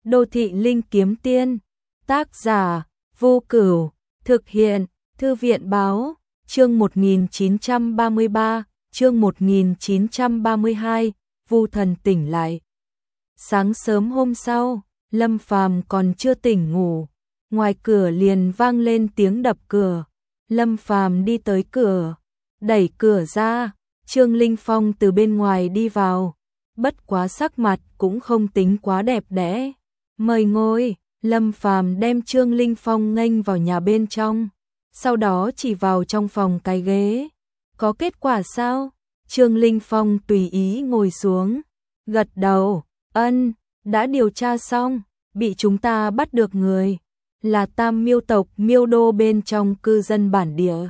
Đô thị linh kiếm tiên, tác giả, Vô Cửu, thực hiện, Thư viện báo, chương 1933, chương 1932, Vu Thần tỉnh lại. Sáng sớm hôm sau, Lâm Phàm còn chưa tỉnh ngủ, ngoài cửa liền vang lên tiếng đập cửa. Lâm Phàm đi tới cửa, đẩy cửa ra, Trương Linh Phong từ bên ngoài đi vào, bất quá sắc mặt cũng không tính quá đẹp đẽ. Mời ngồi. Lâm Phàm đem Trương Linh Phong nghênh vào nhà bên trong, sau đó chỉ vào trong phòng cái ghế. Có kết quả sao? Trương Linh Phong tùy ý ngồi xuống, gật đầu, ân, đã điều tra xong, bị chúng ta bắt được người, là Tam Miêu tộc Miêu Đô bên trong cư dân bản địa.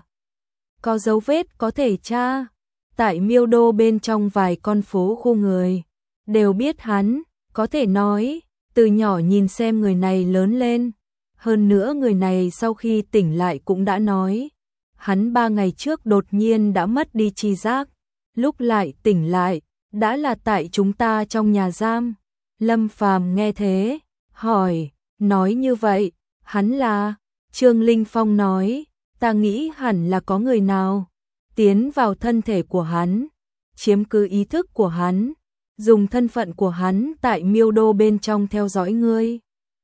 Có dấu vết có thể tra, tại Miêu Đô bên trong vài con phố khu người, đều biết hắn, có thể nói từ nhỏ nhìn xem người này lớn lên, hơn nữa người này sau khi tỉnh lại cũng đã nói, hắn 3 ngày trước đột nhiên đã mất đi tri giác, lúc lại tỉnh lại, đã là tại chúng ta trong nhà giam. Lâm Phàm nghe thế, hỏi, nói như vậy, hắn là? Trương Linh Phong nói, ta nghĩ hẳn là có người nào tiến vào thân thể của hắn, chiếm cứ ý thức của hắn, dùng thân phận của hắn tại Miêu Đô bên trong theo dõi ngươi.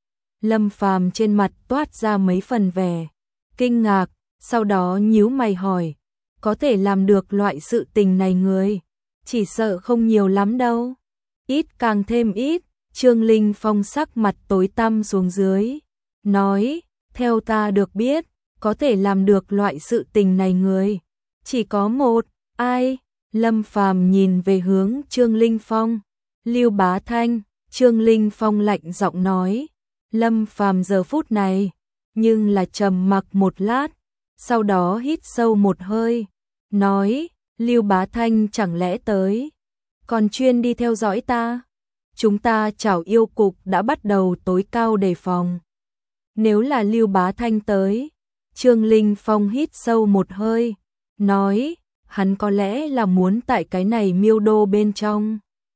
Lâm Phàm trên mặt toát ra mấy phần vẻ kinh ngạc, sau đó nhíu mày hỏi, có thể làm được loại sự tình này người, chỉ sợ không nhiều lắm đâu. Ít càng thêm ít. Trương Linh Phong sắc mặt tối tăm xuống dưới, nói, theo ta được biết, có thể làm được loại sự tình này người, chỉ có một, ai? Lâm Phàm nhìn về hướng Trương Linh Phong, Lưu Bá Thanh. Trương Linh Phong lạnh giọng nói, Lâm Phàm giờ phút này, nhưng là trầm mặc một lát, sau đó hít sâu một hơi, nói, Lưu Bá Thanh chẳng lẽ tới, còn chuyên đi theo dõi ta? Chúng ta Trảo Yêu Cục đã bắt đầu tối cao đề phòng. Nếu là Lưu Bá Thanh tới, Trương Linh Phong hít sâu một hơi, nói, hắn có lẽ là muốn tại cái này Miêu Đô bên trong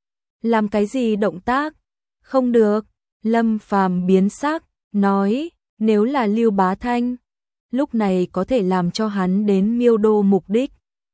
làm cái gì động tác? Không được. Lâm Phàm biến sắc, nói, nếu là Lưu Bá Thanh, lúc này có thể làm cho hắn đến Miêu Đô mục đích,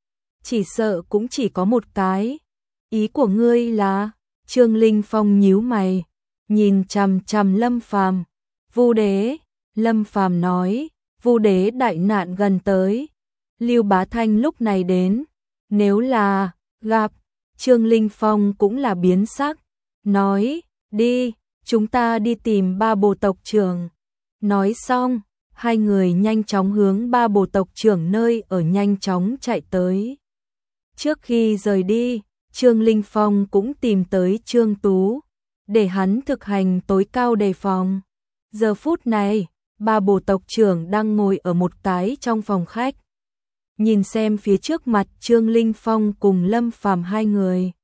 chỉ sợ cũng chỉ có một cái. Ý của ngươi là? Trương Linh Phong nhíu mày, nhìn chằm chằm Lâm Phàm. Vu đế. Lâm Phàm nói, Vu đế đại nạn gần tới, Lưu Bá Thanh lúc này đến, nếu là gặp. Trương Linh Phong cũng là biến sắc, nói, đi, chúng ta đi tìm Ba Bồ tộc trưởng. Nói xong, hai người nhanh chóng hướng Ba Bồ tộc trưởng nơi ở nhanh chóng chạy tới. Trước khi rời đi, Trương Linh Phong cũng tìm tới Trương Tú, để hắn thực hành tối cao đề phòng. Giờ phút này, Ba Bồ tộc trưởng đang ngồi ở một cái trong phòng khách, nhìn xem phía trước mặt Trương Linh Phong cùng Lâm Phàm hai người.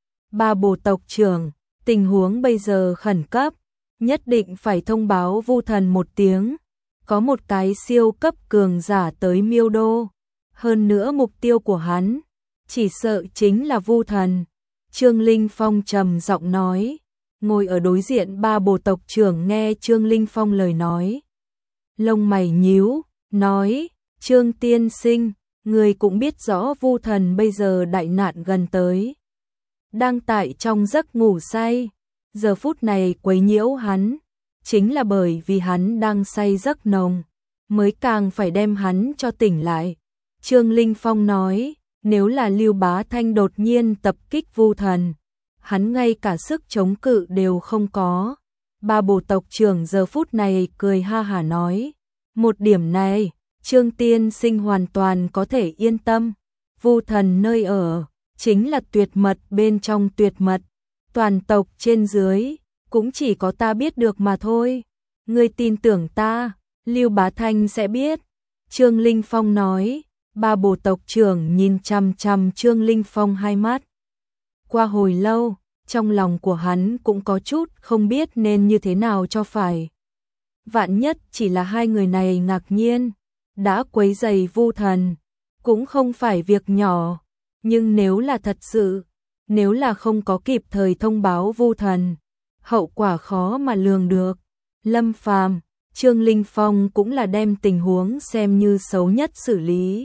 Ba Bồ tộc trưởng, tình huống bây giờ khẩn cấp, nhất định phải thông báo Vu Thần một tiếng, có một cái siêu cấp cường giả tới Miêu Đô, hơn nữa mục tiêu của hắn chỉ sợ chính là Vu Thần. Trương Linh Phong trầm giọng nói, ngồi ở đối diện Ba Bồ tộc trưởng nghe Trương Linh Phong lời nói, lông mày nhíu, nói, Trương tiên sinh, người cũng biết rõ Vu Thần bây giờ đại nạn gần tới, đang tại trong giấc ngủ say, giờ phút này quấy nhiễu hắn, chính là bởi vì hắn đang say giấc nồng, mới càng phải đem hắn cho tỉnh lại. Trương Linh Phong nói, nếu là Lưu Bá Thanh đột nhiên tập kích Vu Thần, hắn ngay cả sức chống cự đều không có. Ba Bồ tộc trưởng giờ phút này cười ha hả nói, một điểm này, Trương tiên sinh hoàn toàn có thể yên tâm, Vu Thần nơi ở chính là tuyệt mật bên trong tuyệt mật, toàn tộc trên dưới cũng chỉ có ta biết được mà thôi. Ngươi tin tưởng ta, Lưu Bá Thanh sẽ biết. Trương Linh Phong nói. Ba Bồ tộc trưởng nhìn chằm chằm Trương Linh Phong hai mắt. Qua hồi lâu, trong lòng của hắn cũng có chút không biết nên như thế nào cho phải. Vạn nhất chỉ là hai người này ngạc nhiên, đã quấy rầy Vu Thần, cũng không phải việc nhỏ. Nhưng nếu là thật sự, nếu là không có kịp thời thông báo Vu Thần, hậu quả khó mà lường được. Lâm Phàm, Trương Linh Phong cũng là đem tình huống xem như xấu nhất xử lý.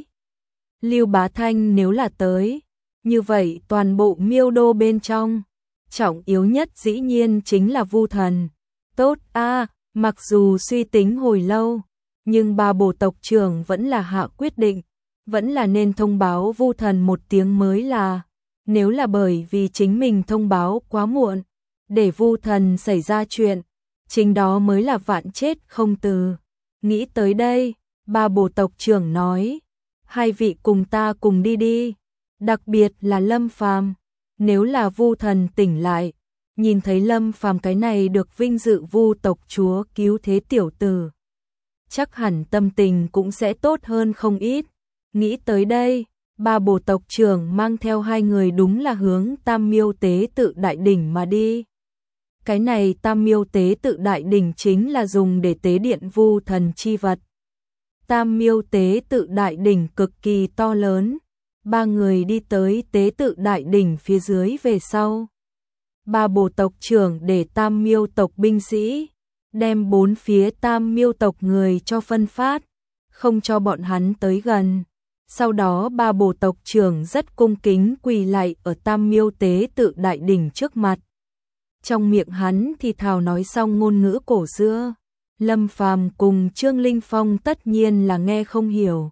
Lưu Bá Thanh nếu là tới, như vậy toàn bộ Miêu Đô bên trong, trọng yếu nhất dĩ nhiên chính là Vu Thần. Tốt a, mặc dù suy tính hồi lâu, nhưng ba bộ tộc trưởng vẫn là hạ quyết định, vẫn là nên thông báo Vu Thần một tiếng mới là. Nếu là bởi vì chính mình thông báo quá muộn, để Vu Thần xảy ra chuyện, chính đó mới là vạn chết không từ. Nghĩ tới đây, ba bộ tộc trưởng nói, hai vị cùng ta cùng đi đi, đặc biệt là Lâm Phàm, nếu là Vu Thần tỉnh lại, nhìn thấy Lâm Phàm cái này được vinh dự Vu tộc chúa cứu thế tiểu tử, chắc hẳn tâm tình cũng sẽ tốt hơn không ít. Nghĩ tới đây, ba bộ tộc trưởng mang theo hai người đúng là hướng Tam Miêu Tế Tự Đại Đỉnh mà đi. Cái này Tam Miêu Tế Tự Đại Đỉnh chính là dùng để tế điện Vu Thần chi vật. Tam Miêu Tế Tự Đại Đỉnh cực kỳ to lớn, ba người đi tới Tế Tự Đại Đỉnh phía dưới về sau. Ba bộ tộc trưởng để Tam Miêu tộc binh sĩ, đem bốn phía Tam Miêu tộc người cho phân phát, không cho bọn hắn tới gần. Sau đó ba bộ tộc trưởng rất cung kính quỳ lạy ở Tam Miêu Tế Tự Đại Đỉnh trước mặt. Trong miệng hắn thì thào nói xong ngôn ngữ cổ xưa. Lâm Phàm cùng Trương Linh Phong tất nhiên là nghe không hiểu.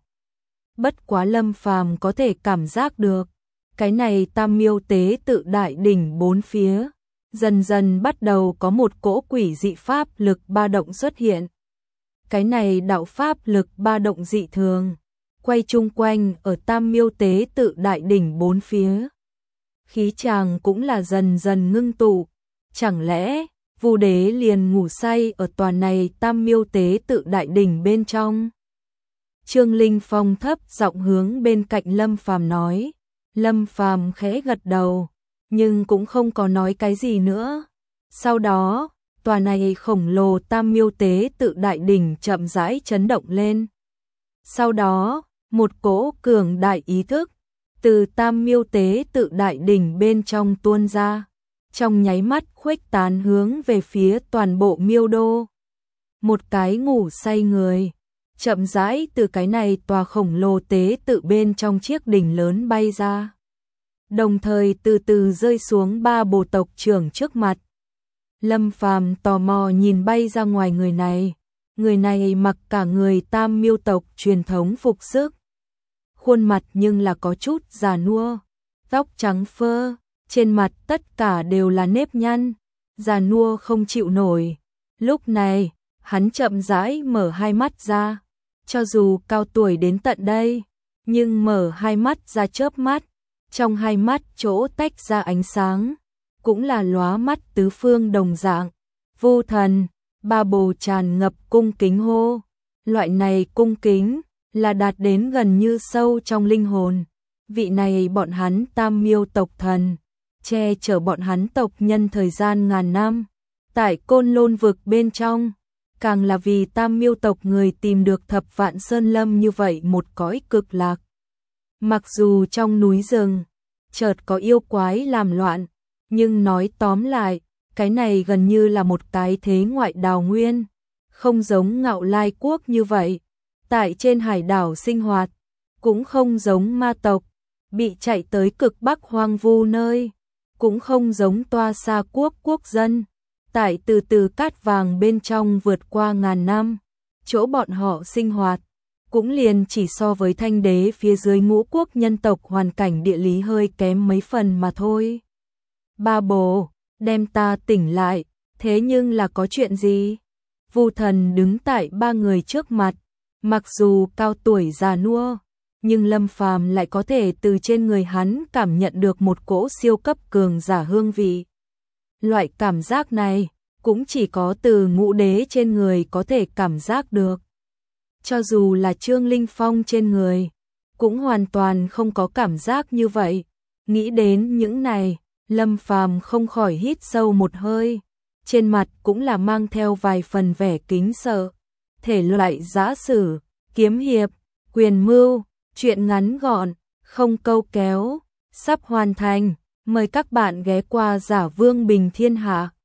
Bất quá Lâm Phàm có thể cảm giác được, cái này Tam Miêu Tế Tự Đại Đỉnh bốn phía, dần dần bắt đầu có một cỗ quỷ dị pháp lực ba động xuất hiện. Cái này đạo pháp lực ba động dị thường, quay chung quanh ở Tam Miêu Tế Tự Đại Đỉnh bốn phía. Khí tràng cũng là dần dần ngưng tụ, chẳng lẽ Vu Đế liền ngủ say ở tòa này Tam Miêu Tế Tự Đại Đỉnh bên trong? Trương Linh Phong thấp giọng hướng bên cạnh Lâm Phàm nói. Lâm Phàm khẽ gật đầu, nhưng cũng không có nói cái gì nữa. Sau đó, tòa này khổng lồ Tam Miêu Tế Tự Đại Đỉnh chậm rãi chấn động lên. Sau đó, một cỗ cường đại ý thức từ Tam Miêu Tế Tự Đại Đỉnh bên trong tuôn ra, trong nháy mắt khuếch tán hướng về phía toàn bộ Miêu Đô. Một cái ngủ say người chậm rãi từ cái này tòa khổng lồ tế tự bên trong chiếc đỉnh lớn bay ra, đồng thời từ từ rơi xuống ba bộ tộc trưởng trước mặt. Lâm Phàm tò mò nhìn bay ra ngoài người này mặc cả người Tam Miêu tộc truyền thống phục sức, khuôn mặt nhưng là có chút già nua, tóc trắng phơ, trên mặt tất cả đều là nếp nhăn, già nua không chịu nổi. Lúc này, hắn chậm rãi mở hai mắt ra, cho dù cao tuổi đến tận đây, nhưng mở hai mắt ra chớp mắt, trong hai mắt chỗ tách ra ánh sáng, cũng là lóa mắt tứ phương đồng dạng. Vu Thần, ba bồ tràn ngập cung kính hô, loại này cung kính là đạt đến gần như sâu trong linh hồn. Vị này bọn hắn Tam Miêu tộc thần, che chở bọn hắn tộc nhân thời gian ngàn năm, tại Côn Lôn vực bên trong, càng là vì Tam Miêu tộc người tìm được Thập Vạn Sơn Lâm như vậy một cõi cực lạc. Mặc dù trong núi rừng chợt có yêu quái làm loạn, nhưng nói tóm lại, cái này gần như là một cái thế ngoại đào nguyên, không giống Ngạo Lai quốc như vậy, tại trên hải đảo sinh hoạt, cũng không giống ma tộc bị chạy tới cực bắc hoang vu nơi, cũng không giống Toa Sa quốc quốc dân tại từ từ cát vàng bên trong vượt qua ngàn năm, chỗ bọn họ sinh hoạt cũng liền chỉ so với Thanh Đế phía dưới Ngũ quốc nhân tộc hoàn cảnh địa lý hơi kém mấy phần mà thôi. Ba bồ, đem ta tỉnh lại, thế nhưng là có chuyện gì? Vu Thần đứng tại ba người trước mặt, mặc dù cao tuổi già nua, nhưng Lâm Phàm lại có thể từ trên người hắn cảm nhận được một cỗ siêu cấp cường giả hương vị. Loại cảm giác này cũng chỉ có từ Ngũ Đế trên người có thể cảm giác được. Cho dù là Trương Linh Phong trên người, cũng hoàn toàn không có cảm giác như vậy. Nghĩ đến những này, Lâm Phàm không khỏi hít sâu một hơi, trên mặt cũng là mang theo vài phần vẻ kính sợ. Thể loại giã sử, kiếm hiệp, quyền mưu, truyện ngắn gọn, không câu kéo, sắp hoàn thành. Mời các bạn ghé qua Giả Vương Bình Thiên Hạ.